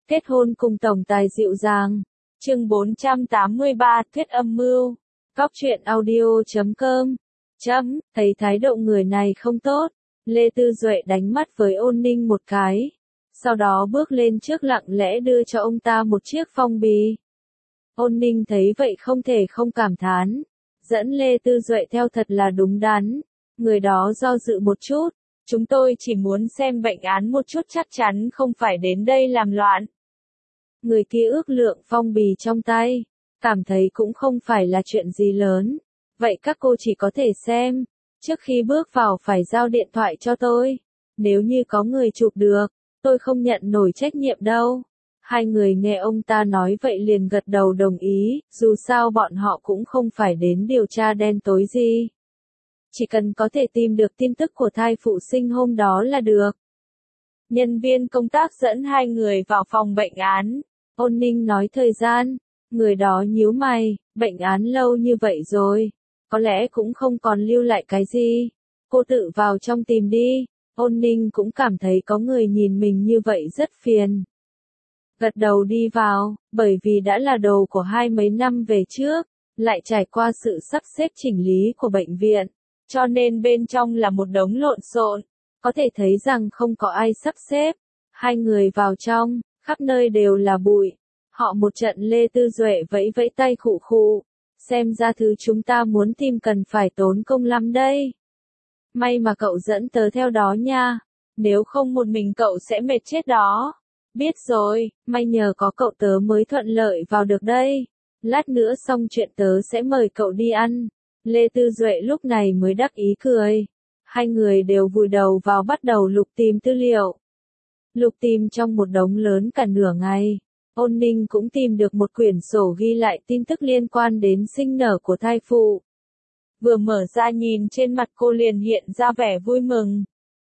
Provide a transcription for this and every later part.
Kết hôn cùng tổng tài dịu dàng. Chương 483, thuyết âm mưu. Góc truyện audio.com. Thấy thái độ người này không tốt, Lê Tư Duệ đánh mắt với Ôn Ninh một cái. Sau đó bước lên trước lặng lẽ đưa cho ông ta một chiếc phong bì. Ôn Ninh thấy vậy không thể không cảm thán. Dẫn Lê Tư Duệ theo thật là đúng đắn. Người đó do dự một chút. Chúng tôi chỉ muốn xem bệnh án một chút, chắc chắn không phải đến đây làm loạn. Người kia ước lượng phong bì trong tay. Cảm thấy cũng không phải là chuyện gì lớn. Vậy các cô chỉ có thể xem. Trước khi bước vào phải giao điện thoại cho tôi. Nếu như có người chụp được, tôi không nhận nổi trách nhiệm đâu. Hai người nghe ông ta nói vậy liền gật đầu đồng ý, dù sao bọn họ cũng không phải đến điều tra đen tối gì. Chỉ cần có thể tìm được tin tức của thai phụ sinh hôm đó là được. Nhân viên công tác dẫn hai người vào phòng bệnh án. Ôn Ninh nói thời gian. Người đó nhíu mày, bệnh án lâu như vậy rồi. Có lẽ cũng không còn lưu lại cái gì. Cô tự vào trong tìm đi. Ôn Ninh cũng cảm thấy có người nhìn mình như vậy rất phiền. Gật đầu đi vào, bởi vì đã là đồ của mấy năm về trước, lại trải qua sự sắp xếp chỉnh lý của bệnh viện, cho nên bên trong là một đống lộn xộn, có thể thấy rằng không có ai sắp xếp. Hai người vào trong, khắp nơi đều là bụi. Họ một trận Lê Tư Duệ vẫy vẫy tay khụ khụ, xem ra thứ chúng ta muốn tìm cần phải tốn công lắm đây. May mà cậu dẫn tớ theo đó nha, nếu không một mình cậu sẽ mệt chết đó. Biết rồi, may nhờ có cậu tớ mới thuận lợi vào được đây. Lát nữa xong chuyện tớ sẽ mời cậu đi ăn. Lê Tư Duệ lúc này mới đắc ý cười. Hai người đều vùi đầu vào bắt đầu lục tìm tư liệu. Lục tìm trong một đống lớn cả nửa ngày. Ôn Ninh cũng tìm được một quyển sổ ghi lại tin tức liên quan đến sinh nở của thai phụ. Vừa mở ra nhìn trên mặt cô liền hiện ra vẻ vui mừng.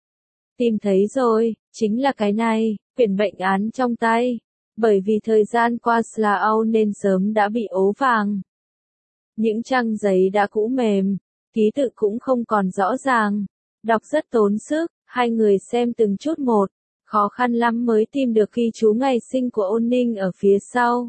Tìm thấy rồi, chính là cái này, quyển bệnh án trong tay. Bởi vì thời gian qua Slough nên sớm đã bị ố vàng. Những trang giấy đã cũ mềm, ký tự cũng không còn rõ ràng. Đọc rất tốn sức, hai người xem từng chút một. Khó khăn lắm mới tìm được ghi chú ngày sinh của Ôn Ninh ở phía sau.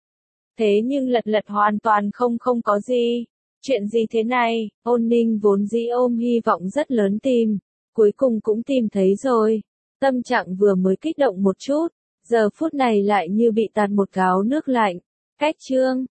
Thế nhưng lật hoàn toàn không có gì. Chuyện gì thế này? Ôn Ninh vốn dĩ ôm hy vọng rất lớn tìm. Cuối cùng cũng tìm thấy rồi. Tâm trạng vừa mới kích động một chút. Giờ phút này lại như bị tạt một gáo nước lạnh. Cách chương.